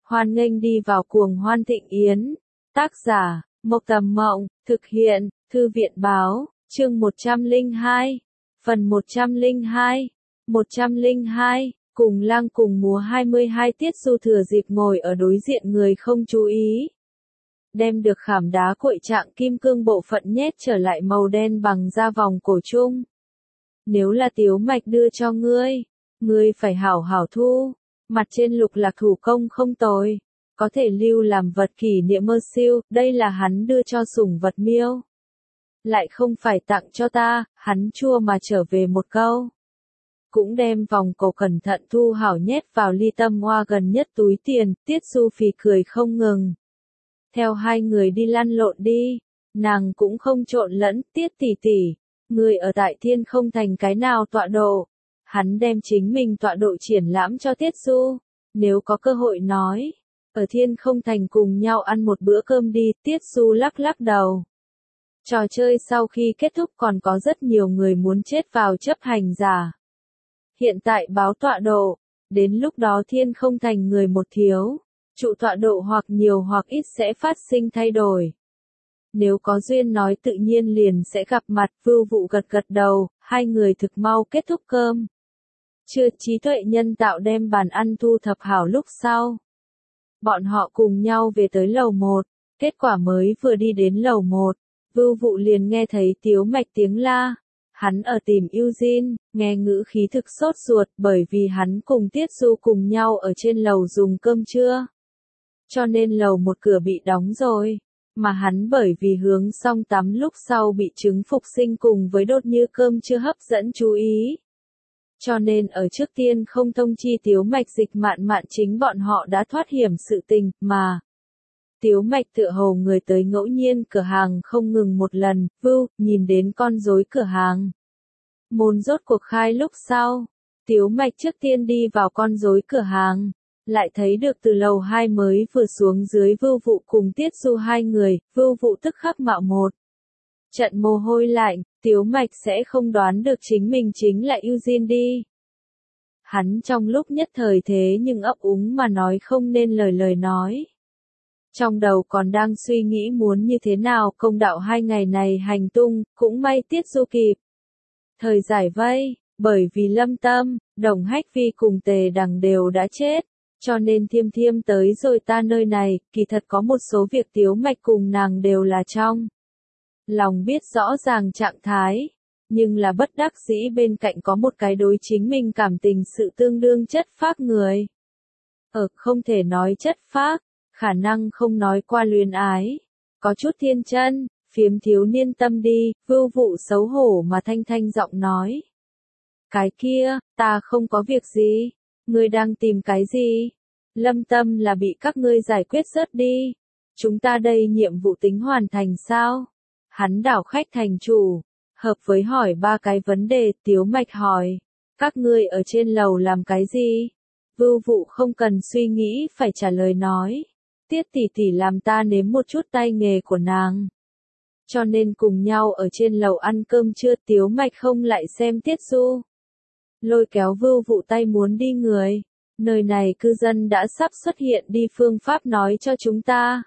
Hoan nghênh đi vào cuồng hoan thịnh yến. Tác giả, Mộc Tầm Mộng, thực hiện, Thư viện Báo, chương 102, phần 102, 102, cùng lang cùng múa 22 Tiết Du thừa dịp ngồi ở đối diện người không chú ý. Đem được khảm đá cội trạng kim cương bộ phận nhét trở lại màu đen bằng da vòng cổ chung. Nếu là Tiếu Mạch đưa cho ngươi phải hảo hảo thu. Mặt trên lục lạc thủ công không tồi, có thể lưu làm vật kỷ niệm mơ siêu, đây là hắn đưa cho sủng vật miêu. Lại không phải tặng cho ta, hắn chua mà trở về một câu. Cũng đem vòng cổ cẩn thận thu hảo nhét vào ly tâm hoa gần nhất túi tiền, Tiết Du phì cười không ngừng. Theo hai người đi lăn lộn đi, nàng cũng không trộn lẫn, Tiết tỷ tỷ, người ở tại Thiên Không Thành cái nào tọa độ. Hắn đem chính mình tọa độ triển lãm cho Tiết Du, nếu có cơ hội nói, ở Thiên Không Thành cùng nhau ăn một bữa cơm đi, Tiết Du lắc lắc đầu. Trò chơi sau khi kết thúc còn có rất nhiều người muốn chết vào chấp hành giả. Hiện tại báo tọa độ, đến lúc đó Thiên Không Thành người một thiếu, trụ tọa độ hoặc nhiều hoặc ít sẽ phát sinh thay đổi. Nếu có duyên nói tự nhiên liền sẽ gặp mặt, Vưu Vụ gật gật đầu, hai người thực mau kết thúc cơm. Chưa trí tuệ nhân tạo đem bàn ăn thu thập hảo lúc sau. Bọn họ cùng nhau về tới lầu 1, kết quả mới vừa đi đến lầu 1, Vưu Vụ liền nghe thấy Tiếu Mạch tiếng la. Hắn ở tìm Eugene, nghe ngữ khí thực sốt ruột bởi vì hắn cùng Tiết Du cùng nhau ở trên lầu dùng cơm trưa. Cho nên lầu 1 cửa bị đóng rồi, mà hắn bởi vì hướng xong tắm lúc sau bị chứng phục sinh cùng với đột như cơm chưa hấp dẫn chú ý. Cho nên ở trước tiên không thông chi Tiếu Mạch Dịch Mạn Mạn chính bọn họ đã thoát hiểm sự tình, mà Tiếu Mạch tựa hồ người tới ngẫu nhiên cửa hàng không ngừng một lần, Vưu, nhìn đến con rối cửa hàng. Môn rốt cuộc khai lúc sau, Tiếu Mạch trước tiên đi vào con rối cửa hàng, lại thấy được từ lầu 2 mới vừa xuống dưới Vưu Vụ cùng Tiết Du hai người, Vưu Vụ tức khắc mạo một trận mồ hôi lạnh, Tiếu Mạch sẽ không đoán được chính mình chính là Eugene đi. Hắn trong lúc nhất thời thế nhưng ấp úng mà nói không nên lời nói. Trong đầu còn đang suy nghĩ muốn như thế nào công đạo hai ngày này hành tung, cũng may Tiết Du kịp thời giải vây, bởi vì Lâm Tâm, Đồng Hách Vi cùng Tề Đằng đều đã chết, cho nên Thiêm Thiêm tới rồi ta nơi này, kỳ thật có một số việc Tiếu Mạch cùng nàng đều là trong lòng biết rõ ràng trạng thái, nhưng là bất đắc dĩ bên cạnh có một cái đối chính mình cảm tình sự tương đương chất phác người. Không thể nói chất phác, khả năng không nói qua luyến ái, có chút thiên chân, phiếm thiếu niên tâm đi, Vưu Vụ xấu hổ mà thanh thanh giọng nói. Cái kia, ta không có việc gì, ngươi đang tìm cái gì? Lâm Tâm là bị các ngươi giải quyết rớt đi, chúng ta đây nhiệm vụ tính hoàn thành sao? Hắn đảo khách thành chủ, hợp với hỏi ba cái vấn đề, Tiếu Mạch hỏi, các ngươi ở trên lầu làm cái gì? Vưu Vụ không cần suy nghĩ phải trả lời nói, Tiết tỷ tỷ làm ta nếm một chút tay nghề của nàng. Cho nên cùng nhau ở trên lầu ăn cơm trưa, Tiếu Mạch không lại xem Tiết Du. Lôi kéo Vưu Vụ tay muốn đi người, nơi này cư dân đã sắp xuất hiện đi phương pháp nói cho chúng ta.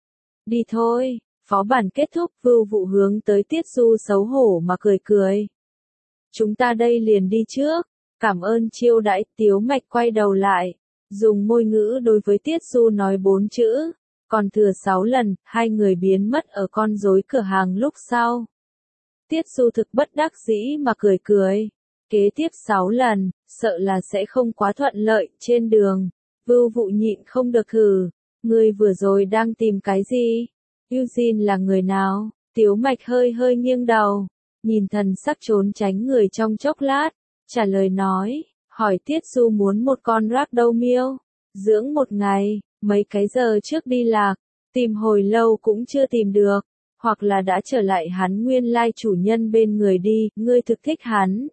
Đi thôi. Phó bản kết thúc, Vưu Vụ hướng tới Tiết Du xấu hổ mà cười cười. Chúng ta đây liền đi trước, cảm ơn chiêu đãi, Tiếu Mạch quay đầu lại, dùng môi ngữ đối với Tiết Du nói 4 chữ, còn thừa 6 lần, hai người biến mất ở con rối cửa hàng lúc sau. Tiết Du thực bất đắc dĩ mà cười cười, kế tiếp 6 lần, sợ là sẽ không quá thuận lợi, trên đường, Vưu Vụ nhịn không được thử, ngươi vừa rồi đang tìm cái gì? Eugene là người nào? Tiếu Mạch hơi hơi nghiêng đầu, nhìn thần sắc trốn tránh người trong chốc lát, trả lời nói, hỏi Tiết Du muốn một con ragdoll miêu, dưỡng một ngày, mấy cái giờ trước đi lạc, tìm hồi lâu cũng chưa tìm được, hoặc là đã trở lại hắn nguyên lai chủ nhân bên người đi, ngươi thực thích hắn.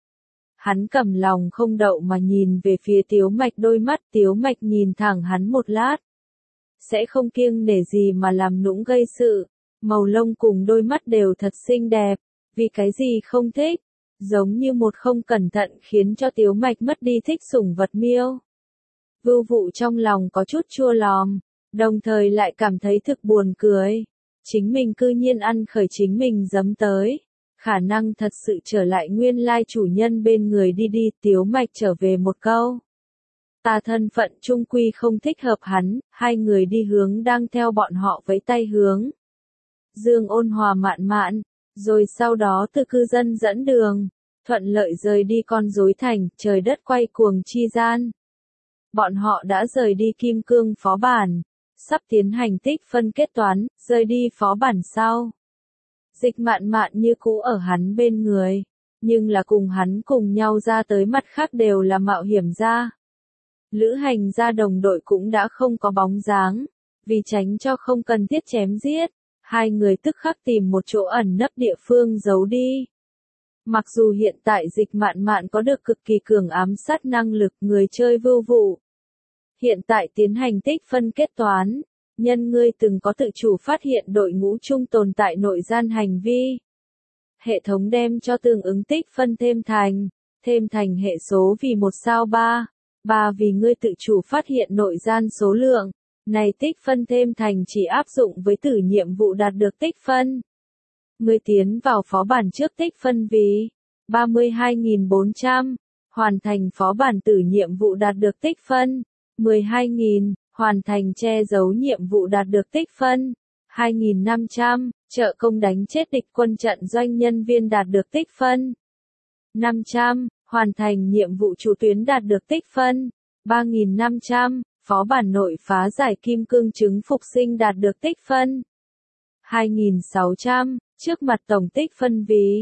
Hắn cầm lòng không đậu mà nhìn về phía Tiếu Mạch đôi mắt, Tiếu Mạch nhìn thẳng hắn một lát. Sẽ không kiêng nể gì mà làm nũng gây sự, màu lông cùng đôi mắt đều thật xinh đẹp, vì cái gì không thích, giống như một không cẩn thận khiến cho Tiếu Mạch mất đi thích sủng vật miêu. Vưu Vụ trong lòng có chút chua lòm, đồng thời lại cảm thấy thực buồn cười. Chính mình cư nhiên ăn khởi chính mình giấm tới. Khả năng thật sự trở lại nguyên lai chủ nhân bên người đi Tiếu Mạch trở về một câu. Ta thân phận trung quy không thích hợp hắn, hai người đi hướng đang theo bọn họ vẫy tay hướng. Dương Ôn Hòa mạn mạn, rồi sau đó từ cư dân dẫn đường, thuận lợi rời đi con rối thành, trời đất quay cuồng chi gian. Bọn họ đã rời đi Kim Cương phó bản, sắp tiến hành tích phân kết toán, rời đi phó bản sau. Dịch mạn mạn như cũ ở hắn bên người, nhưng là cùng hắn cùng nhau ra tới mặt khác đều là mạo hiểm gia. Lữ hành gia đồng đội cũng đã không có bóng dáng, vì tránh cho không cần thiết chém giết, hai người tức khắc tìm một chỗ ẩn nấp địa phương giấu đi. Mặc dù hiện tại dịch mạn mạn có được cực kỳ cường ám sát năng lực người chơi Vưu Vụ. Hiện tại tiến hành tích phân kết toán, nhân ngươi từng có tự chủ phát hiện đội ngũ chung tồn tại nội gian hành vi. Hệ thống đem cho tương ứng tích phân thêm thành hệ số vì 1 sao 3 vì ngươi tự chủ phát hiện nội gian số lượng, này tích phân thêm thành chỉ áp dụng với tử nhiệm vụ đạt được tích phân. Ngươi tiến vào phó bản trước tích phân vì 32.400, hoàn thành phó bản tử nhiệm vụ đạt được tích phân 12.000, hoàn thành che giấu nhiệm vụ đạt được tích phân 2.500, trợ công đánh chết địch quân trận doanh nhân viên đạt được tích phân 500, hoàn thành nhiệm vụ chủ tuyến đạt được tích phân 3.500, phó bản nội phá giải kim cương trứng phục sinh đạt được tích phân 2.600, trước mặt tổng tích phân vì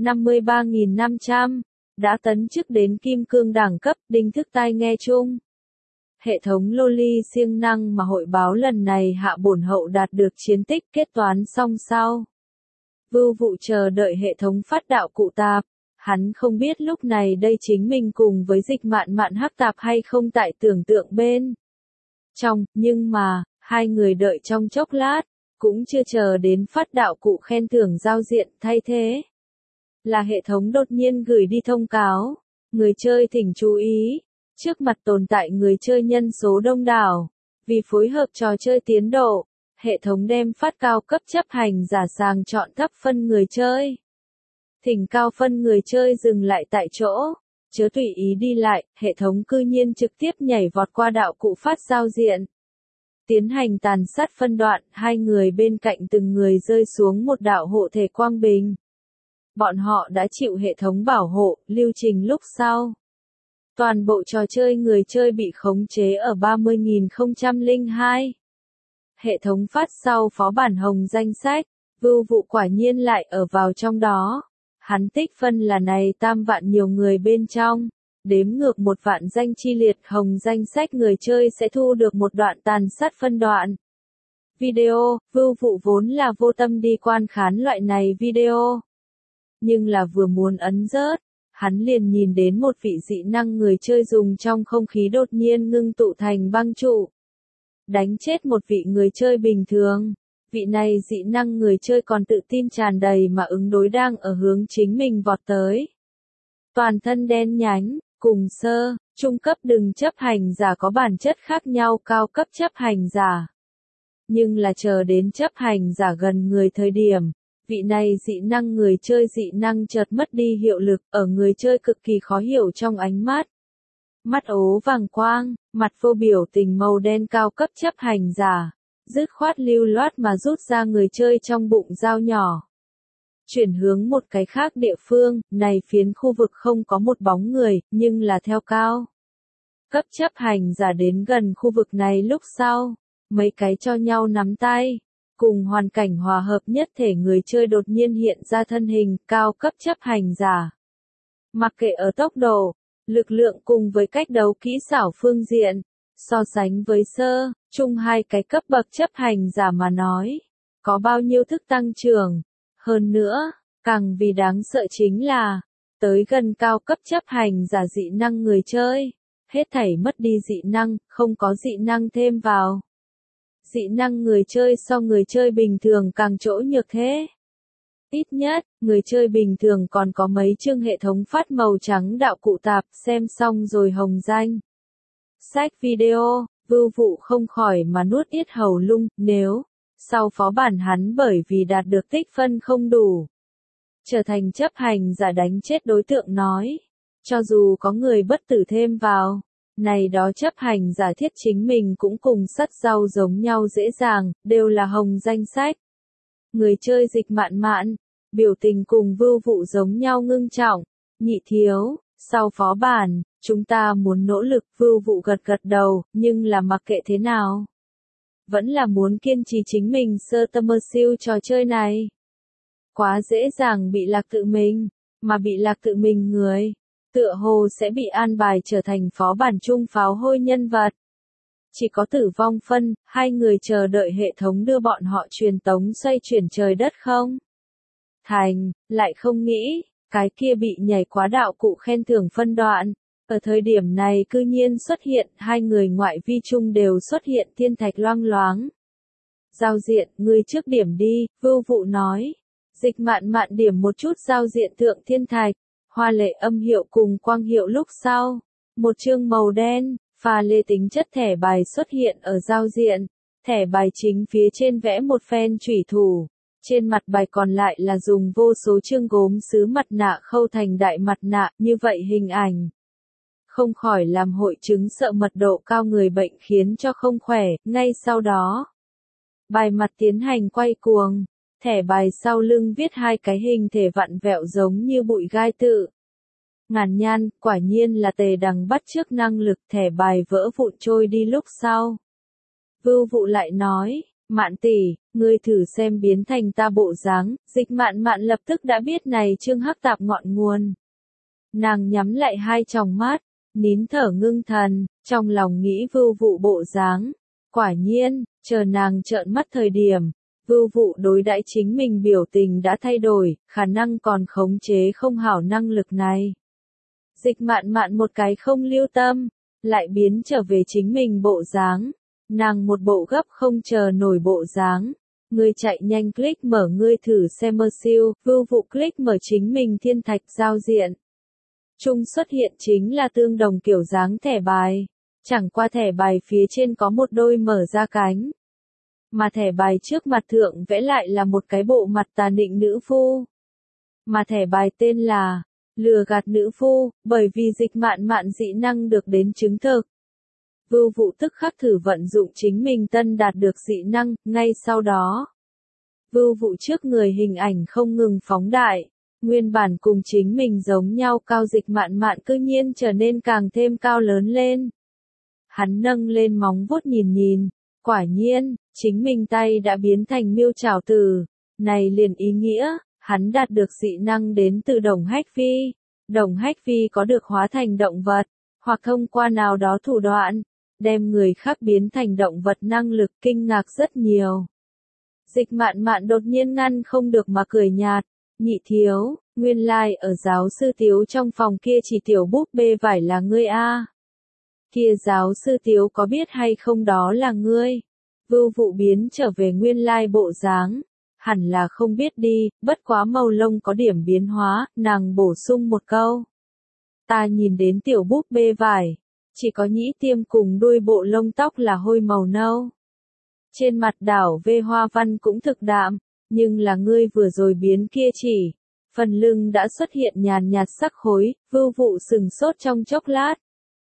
53.500, đã tấn chức đến kim cương đẳng cấp, đinh thức tai nghe chung. Hệ thống Loli siêng năng mà hội báo lần này hạ bổn hậu đạt được chiến tích kết toán xong sau. Vưu Vụ chờ đợi hệ thống phát đạo cụ tạp, hắn không biết lúc này đây chính mình cùng với dịch mạn mạn hắc tạp hay không tại tưởng tượng bên trong, nhưng mà, hai người đợi trong chốc lát, cũng chưa chờ đến phát đạo cụ khen thưởng giao diện thay thế. Là hệ thống đột nhiên gửi đi thông cáo, người chơi thỉnh chú ý, trước mặt tồn tại người chơi nhân số đông đảo, vì phối hợp trò chơi tiến độ, hệ thống đem phát cao cấp chấp hành giả sàng chọn thấp phân người chơi. Thỉnh cao phân người chơi dừng lại tại chỗ, chớ tùy ý đi lại, hệ thống cư nhiên trực tiếp nhảy vọt qua đạo cụ phát giao diện. Tiến hành tàn sát phân đoạn, hai người bên cạnh từng người rơi xuống một đạo hộ thể quang bình. Bọn họ đã chịu hệ thống bảo hộ, lưu trình lúc sau. Toàn bộ trò chơi người chơi bị khống chế ở 30.002. Hệ thống phát sau phó bản hồng danh sách, Vưu Vụ quả nhiên lại ở vào trong đó. Hắn tích phân là này tam vạn nhiều người bên trong, đếm ngược 1 vạn danh chi liệt hồng danh sách người chơi sẽ thu được một đoạn tàn sát phân đoạn. Video, Vưu Vụ vốn là vô tâm đi quan khán loại này video. Nhưng là vừa muốn ấn rớt, hắn liền nhìn đến một vị dị năng người chơi dùng trong không khí đột nhiên ngưng tụ thành băng trụ. Đánh chết một vị người chơi bình thường. Vị này dị năng người chơi còn tự tin tràn đầy mà ứng đối đang ở hướng chính mình vọt tới. Toàn thân đen nhánh, cùng sơ, trung cấp đừng chấp hành giả có bản chất khác nhau cao cấp chấp hành giả. Nhưng là chờ đến chấp hành giả gần người thời điểm, vị này dị năng người chơi dị năng chợt mất đi hiệu lực ở người chơi cực kỳ khó hiểu trong ánh mắt. Mắt ố vàng quang, mặt vô biểu tình màu đen cao cấp chấp hành giả. Dứt khoát lưu loát mà rút ra người chơi trong bụng dao nhỏ. Chuyển hướng một cái khác địa phương, này phiến khu vực không có một bóng người, nhưng là theo cao. Cấp chấp hành giả đến gần khu vực này lúc sau, mấy cái cho nhau nắm tay, cùng hoàn cảnh hòa hợp nhất thể người chơi đột nhiên hiện ra thân hình cao cấp chấp hành giả. Mặc kệ ở tốc độ, lực lượng cùng với cách đấu kỹ xảo phương diện. So sánh với sơ, trung hai cái cấp bậc chấp hành giả mà nói, có bao nhiêu thức tăng trưởng. Hơn nữa, càng vì đáng sợ chính là, tới gần cao cấp chấp hành giả dị năng người chơi, hết thảy mất đi dị năng, không có dị năng thêm vào. Dị năng người chơi so người chơi bình thường càng chỗ nhược thế. Ít nhất, người chơi bình thường còn có mấy chương hệ thống phát màu trắng đạo cụ tạp, xem xong rồi hồng danh. sách video, Vưu Vụ không khỏi mà nuốt yết hầu lung, nếu sau phó bản hắn bởi vì đạt được tích phân không đủ, trở thành chấp hành giả đánh chết đối tượng nói, cho dù có người bất tử thêm vào, này đó chấp hành giả thiết chính mình cũng cùng sắt rau giống nhau dễ dàng, đều là hồng danh sách. Người chơi Dịch Mạn Mạn, biểu tình cùng Vưu Vụ giống nhau ngưng trọng, nhị thiếu, sau phó bản, chúng ta muốn nỗ lực. Vưu Vụ gật gật đầu, nhưng là mặc kệ thế nào, vẫn là muốn kiên trì chính mình sơ tâm mơ siêu trò chơi này. Quá dễ dàng bị lạc tự mình, mà bị lạc tự mình người, tựa hồ sẽ bị an bài trở thành phó bản chung pháo hôi nhân vật. Chỉ có tử vong phân, hai người chờ đợi hệ thống đưa bọn họ truyền tống xoay chuyển trời đất không? Thành, lại không nghĩ, cái kia bị nhảy quá đạo cụ khen thưởng phân đoạn. Ở thời điểm này cư nhiên xuất hiện, hai người ngoại vi chung đều xuất hiện thiên thạch loang loáng. Giao diện, ngươi trước điểm đi, Vưu Vụ nói. Dịch Mạn Mạn điểm một chút giao diện thượng thiên thạch, hoa lệ âm hiệu cùng quang hiệu lúc sau. Một chương màu đen, pha lê tính chất thẻ bài xuất hiện ở giao diện. Thẻ bài chính phía trên vẽ một phen chủy thủ. Trên mặt bài còn lại là dùng vô số chương gốm sứ mặt nạ khâu thành đại mặt nạ, như vậy hình ảnh. Không khỏi làm hội chứng sợ mật độ cao người bệnh khiến cho không khỏe, ngay sau đó. Bài mặt tiến hành quay cuồng, thẻ bài sau lưng viết hai cái hình thể vặn vẹo giống như bụi gai tự. Ngàn nhan, quả nhiên là tề đằng bắt chước năng lực thẻ bài vỡ vụn trôi đi lúc sau. Vưu Vụ lại nói, Mạn tỷ, ngươi thử xem biến thành ta bộ dáng. Dịch Mạn Mạn lập tức đã biết này chương hắc tạp ngọn nguồn. Nàng nhắm lại hai tròng mắt, nín thở ngưng thần, trong lòng nghĩ Vưu Vụ bộ dáng. Quả nhiên, chờ nàng trợn mắt thời điểm, Vưu Vụ đối đãi chính mình biểu tình đã thay đổi, khả năng còn khống chế không hảo năng lực này. Dịch Mạn Mạn một cái không lưu tâm, lại biến trở về chính mình bộ dáng. Nàng một bộ gấp không chờ nổi bộ dáng. Ngươi chạy nhanh click mở ngươi thử xem mơ siêu, Vưu Vụ click mở chính mình thiên thạch giao diện. Trung xuất hiện chính là tương đồng kiểu dáng thẻ bài. Chẳng qua thẻ bài phía trên có một đôi mở ra cánh. Mà thẻ bài trước mặt thượng vẽ lại là một cái bộ mặt tà nịnh nữ phu. Mà thẻ bài tên là lừa gạt nữ phu, bởi vì Dịch Mạn Mạn dị năng được đến chứng thực. Vưu Vụ tức khắc thử vận dụng chính mình tân đạt được dị năng, ngay sau đó. Vưu Vụ trước người hình ảnh không ngừng phóng đại, nguyên bản cùng chính mình giống nhau cao Dịch Mạn Mạn cư nhiên trở nên càng thêm cao lớn lên. Hắn nâng lên móng vuốt nhìn nhìn, quả nhiên, chính mình tay đã biến thành miêu trảo tử, này liền ý nghĩa, hắn đạt được dị năng đến từ Đồng Hách Vi. Đồng Hách Vi có được hóa thành động vật, hoặc thông qua nào đó thủ đoạn, đem người khác biến thành động vật năng lực kinh ngạc rất nhiều. Dịch Mạn Mạn đột nhiên ngăn không được mà cười nhạt, nhị thiếu, nguyên lai ở giáo sư Tiếu trong phòng kia chỉ tiểu búp bê vải là ngươi a. Kia giáo sư Tiếu có biết hay không đó là ngươi? Vưu Vụ biến trở về nguyên lai bộ dáng. Hẳn là không biết đi, bất quá màu lông có điểm biến hóa, nàng bổ sung một câu. Ta nhìn đến tiểu búp bê vải, chỉ có nhĩ tiêm cùng đuôi bộ lông tóc là hôi màu nâu. Trên mặt đảo vê hoa văn cũng thực đạm, nhưng là ngươi vừa rồi biến kia chỉ. Phần lưng đã xuất hiện nhàn nhạt sắc khối, Vưu Vụ sừng sốt trong chốc lát.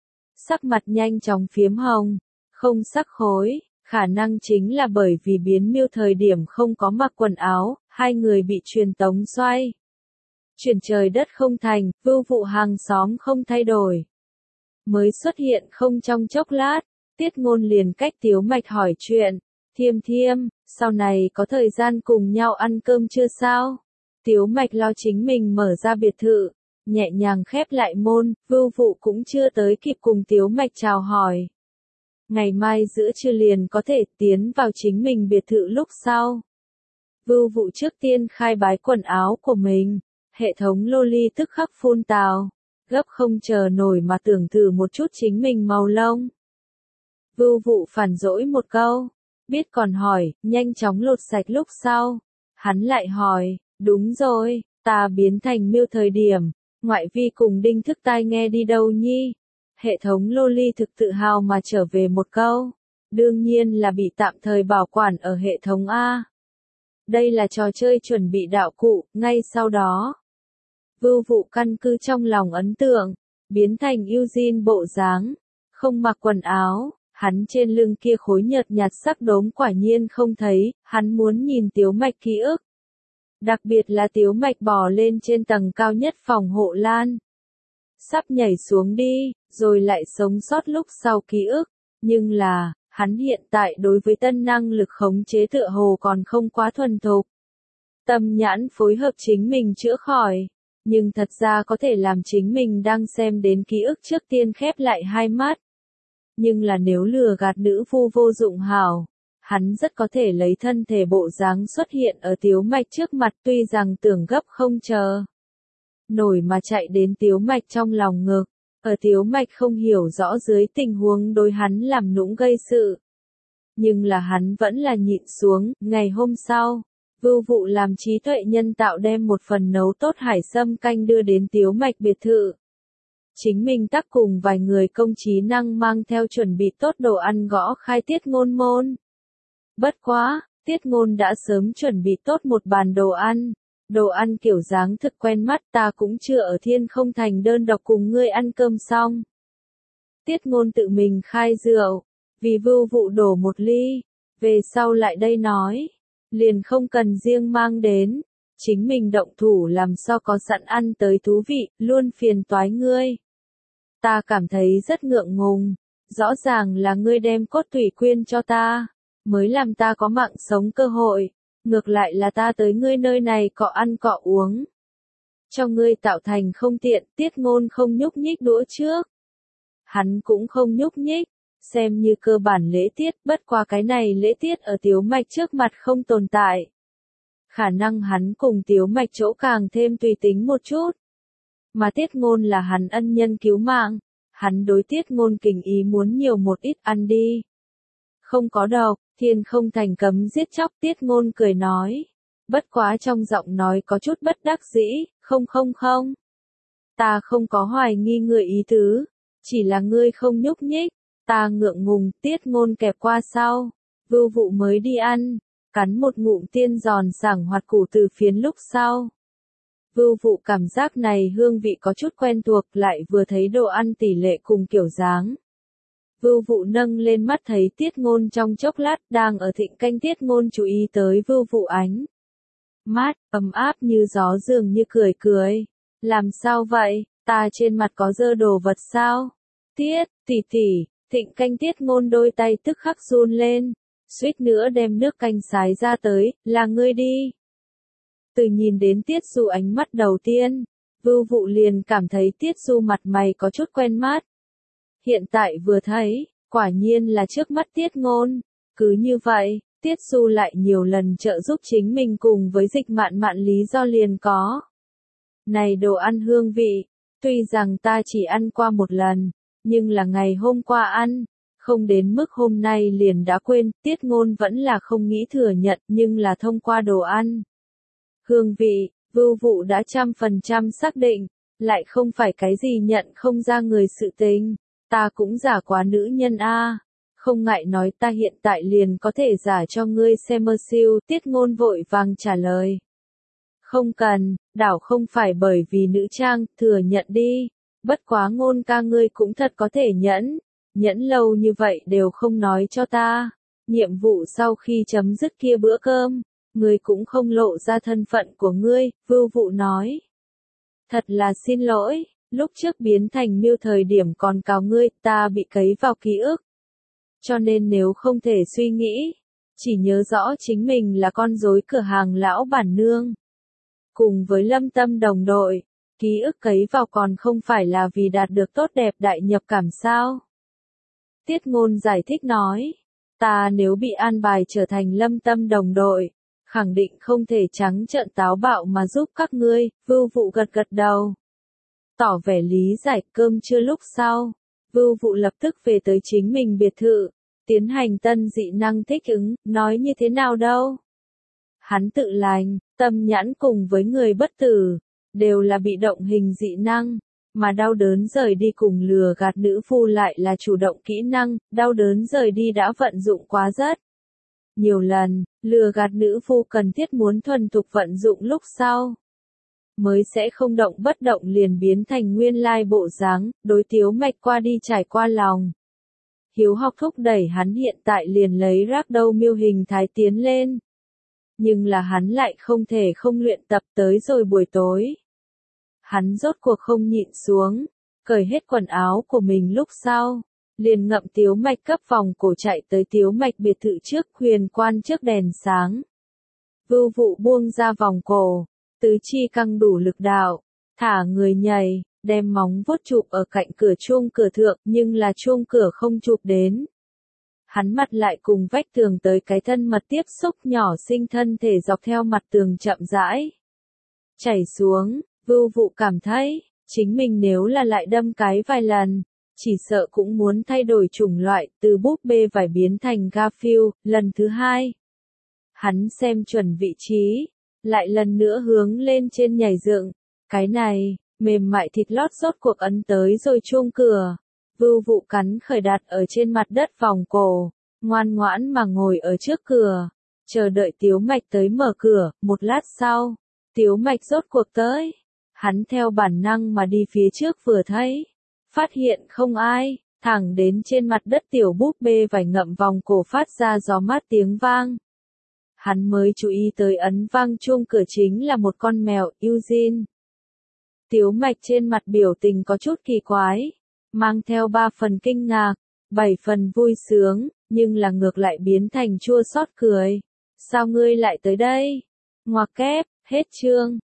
Sắc mặt nhanh chóng phiếm hồng, không sắc khối. Khả năng chính là bởi vì biến miêu thời điểm không có mặc quần áo, hai người bị truyền tống xoay. Chuyển trời đất không thành, Vưu Vụ hàng xóm không thay đổi. Mới xuất hiện không trong chốc lát, Tiết Ngôn liền cách Tiếu Mạch hỏi chuyện. Thiêm thiêm, sau này có thời gian cùng nhau ăn cơm chưa sao? Tiếu Mạch lo chính mình mở ra biệt thự, nhẹ nhàng khép lại môn, Vưu Vụ cũng chưa tới kịp cùng Tiếu Mạch chào hỏi. Ngày mai giữa trưa liền có thể tiến vào chính mình biệt thự lúc sau. Vưu Vụ trước tiên khai bái quần áo của mình, hệ thống loli tức khắc phun tào, gấp không chờ nổi mà tưởng thử một chút chính mình màu lông. Vưu Vụ phản dỗi một câu, biết còn hỏi, nhanh chóng lột sạch lúc sau. Hắn lại hỏi, đúng rồi, ta biến thành miêu thời điểm, ngoại vi cùng Đinh Thức Tai nghe đi đâu nhi? Hệ thống loli thực tự hào mà trở về một câu. Đương nhiên là bị tạm thời bảo quản ở hệ thống A. Đây là trò chơi chuẩn bị đạo cụ, ngay sau đó. Vưu Vụ căn cứ trong lòng ấn tượng, biến thành Eugene bộ dáng, không mặc quần áo, hắn trên lưng kia khối nhợt nhạt sắc đốm quả nhiên không thấy, hắn muốn nhìn Tiếu Mạch ký ức. Đặc biệt là Tiếu Mạch bò lên trên tầng cao nhất phòng hộ lan. Sắp nhảy xuống đi, rồi lại sống sót lúc sau ký ức, nhưng là, hắn hiện tại đối với tân năng lực khống chế tựa hồ còn không quá thuần thục. Tâm nhãn phối hợp chính mình chữa khỏi, nhưng thật ra có thể làm chính mình đang xem đến ký ức trước tiên khép lại hai mắt. Nhưng là nếu lừa gạt nữ vu vô dụng hảo, hắn rất có thể lấy thân thể bộ dáng xuất hiện ở Tiếu Mạch trước mặt tuy rằng tưởng gấp không chờ nổi mà chạy đến Tiếu Mạch trong lòng ngực, ở Tiếu Mạch không hiểu rõ dưới tình huống đối hắn làm nũng gây sự. Nhưng là hắn vẫn là nhịn xuống, ngày hôm sau, Vưu Vụ làm trí tuệ nhân tạo đem một phần nấu tốt hải sâm canh đưa đến Tiếu Mạch biệt thự. Chính mình tác cùng vài người công trí năng mang theo chuẩn bị tốt đồ ăn gõ khai Tiết Ngôn môn. Bất quá, Tiết Ngôn đã sớm chuẩn bị tốt một bàn đồ ăn kiểu dáng thực quen mắt, ta cũng chưa ở Thiên Không Thành đơn độc cùng ngươi ăn cơm xong. Tiết Ngôn tự mình khai rượu, vì Vưu Vụ đổ một ly, về sau lại đây nói, liền không cần riêng mang đến, chính mình động thủ làm sao có sẵn ăn tới thú vị, luôn phiền toái ngươi. Ta cảm thấy rất ngượng ngùng, rõ ràng là ngươi đem cốt tủy quyên cho ta, mới làm ta có mạng sống cơ hội, ngược lại là ta tới ngươi nơi này cọ ăn cọ uống. Cho ngươi tạo thành không tiện, Tiết Ngôn không nhúc nhích đũa trước. Hắn cũng không nhúc nhích, xem như cơ bản lễ tiết, bất qua cái này lễ tiết ở Tiếu Mạch trước mặt không tồn tại. Khả năng hắn cùng Tiếu Mạch chỗ càng thêm tùy tính một chút. Mà Tiết Ngôn là hắn ân nhân cứu mạng, hắn đối Tiết Ngôn kình ý muốn nhiều một ít ăn đi. Không có độc, Thiên Không Thành cấm giết chóc, Tiết Ngôn cười nói. Bất quá trong giọng nói có chút bất đắc dĩ, không. Ta không có hoài nghi người ý tứ, chỉ là ngươi không nhúc nhích, ta ngượng ngùng, Tiết Ngôn kẹp qua sau. Vưu Vụ mới đi ăn, cắn một ngụm tiên giòn sảng hoạt củ từ phiến lúc sau. Vưu Vụ cảm giác này hương vị có chút quen thuộc, lại vừa thấy đồ ăn tỷ lệ cùng kiểu dáng. Vưu Vụ nâng lên mắt thấy Tiết Ngôn trong chốc lát đang ở thịnh canh, Tiết Ngôn chú ý tới Vưu Vụ ánh mắt ấm áp như gió dường như cười. Làm sao vậy, ta trên mặt có dơ đồ vật sao? Tiết, tỷ, thịnh canh, Tiết Ngôn đôi tay tức khắc run lên, suýt nữa đem nước canh sái ra tới, là ngươi đi. Từ nhìn đến Tiết Du ánh mắt đầu tiên, Vưu Vụ liền cảm thấy Tiết Du mặt mày có chút quen mắt. Hiện tại vừa thấy, quả nhiên là trước mắt Tiết Ngôn. Cứ như vậy, Tiết Du lại nhiều lần trợ giúp chính mình cùng với Dịch Mạn Mạn lý do liền có. Này đồ ăn hương vị, tuy rằng ta chỉ ăn qua một lần, nhưng là ngày hôm qua ăn, không đến mức hôm nay liền đã quên, Tiết Ngôn vẫn là không nghĩ thừa nhận, nhưng là thông qua đồ ăn. Hương vị, Vưu Vụ đã 100% xác định, lại không phải cái gì nhận không ra người sự tình, ta cũng giả quá nữ nhân a, không ngại nói ta hiện tại liền có thể giả cho ngươi xem mơ siêu, Tiết Ngôn vội vàng trả lời. Không cần, đảo không phải bởi vì nữ trang, thừa nhận đi, bất quá Ngôn ca ngươi cũng thật có thể nhẫn lâu như vậy đều không nói cho ta, nhiệm vụ sau khi chấm dứt kia bữa cơm. Ngươi cũng không lộ ra thân phận của ngươi, Vưu Vụ nói. Thật là xin lỗi, lúc trước biến thành miêu thời điểm còn cào ngươi, ta bị cấy vào ký ức. Cho nên nếu không thể suy nghĩ, chỉ nhớ rõ chính mình là con rối cửa hàng lão bản nương. Cùng với Lâm Tâm đồng đội, ký ức cấy vào còn không phải là vì đạt được tốt đẹp đại nhập cảm sao. Tiết Ngôn giải thích nói, ta nếu bị an bài trở thành Lâm Tâm đồng đội, khẳng định không thể trắng trợn táo bạo mà giúp các ngươi, Vưu Vụ gật đầu. Tỏ vẻ lý giải. Cơm trưa lúc sau, Vưu Vụ lập tức về tới chính mình biệt thự, tiến hành tân dị năng thích ứng, nói như thế nào đâu. Hắn tự lành, tâm nhãn cùng với người bất tử, đều là bị động hình dị năng, Mà đau đớn rời đi cùng lừa gạt nữ phu lại là chủ động kỹ năng, đau đớn rời đi đã vận dụng quá rất nhiều lần, lừa gạt nữ phu cần thiết muốn thuần thục vận dụng lúc sau. Mới sẽ không động bất động liền biến thành nguyên lai bộ dáng, đối Tiếu Mạch qua đi trải qua lòng. Hiếu học thúc đẩy hắn hiện tại liền lấy rác đâu miêu hình thái tiến lên. Nhưng là hắn lại không thể không luyện tập tới rồi buổi tối. Hắn rốt cuộc không nhịn xuống, cởi hết quần áo của mình lúc sau, liền ngậm Tiếu Mạch cấp vòng cổ chạy tới Tiếu Mạch biệt thự trước huyền quan trước đèn sáng. Vưu Vụ buông ra vòng cổ, tứ chi căng đủ lực đạo, thả người nhảy, đem móng vuốt chụp ở cạnh cửa chuông cửa thượng nhưng là chuông cửa không chụp đến. Hắn mặt lại cùng vách tường tới cái thân mật tiếp xúc nhỏ sinh thân thể dọc theo mặt tường chậm rãi chảy xuống. Vưu Vụ cảm thấy, chính mình nếu là lại đâm cái vài lần, chỉ sợ cũng muốn thay đổi chủng loại từ búp bê vải biến thành Garfield, lần thứ hai. Hắn xem chuẩn vị trí, lại lần nữa hướng lên trên nhảy dựng, cái này, mềm mại thịt lót rốt cuộc ấn tới rồi chuông cửa. Vưu Vụ cắn khởi đặt ở trên mặt đất vòng cổ, ngoan ngoãn mà ngồi ở trước cửa, chờ đợi Tiếu Mạch tới mở cửa. Một lát sau, Tiếu Mạch rốt cuộc tới. Hắn theo bản năng mà đi phía trước vừa thấy, phát hiện không ai, thẳng đến trên mặt đất tiểu búp bê vải ngậm vòng cổ phát ra gió mát tiếng vang. Hắn mới chú ý tới ấn vang chuông cửa chính là một con mèo, Eugene. Tiếu Mạch trên mặt biểu tình có chút kỳ quái, mang theo 3 phần kinh ngạc, 7 phần vui sướng, nhưng là ngược lại biến thành chua xót cười. Sao ngươi lại tới đây? Ngoặc kép, hết chương.